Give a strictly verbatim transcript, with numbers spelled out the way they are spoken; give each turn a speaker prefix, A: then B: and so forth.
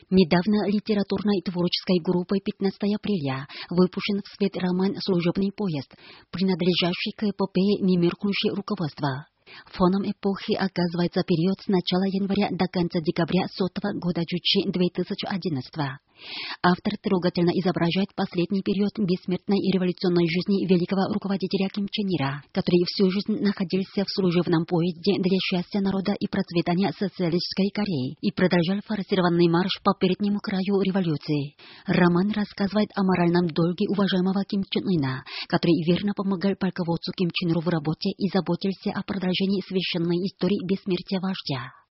A: Недавно литературной творческой группой пятнадцатого апреля выпущен в свет роман «Служебный поезд», принадлежащий к эпопее «Немеркнущее руководство». Фоном эпохи оказывается период с начала января до конца декабря сотого года Джучи две тысячи одиннадцатого. Автор трогательно изображает последний период бессмертной и революционной жизни великого руководителя Ким Чен Ира, который всю жизнь находился в служебном поезде для счастья народа и процветания социалистической Кореи и продолжал форсированный марш по переднему краю революции. Роман рассказывает о моральном долге уважаемого Ким Чен Ына, который верно помогал полководцу Ким Чен Иру в работе и заботился о продолжении священной истории бессмертия вождя.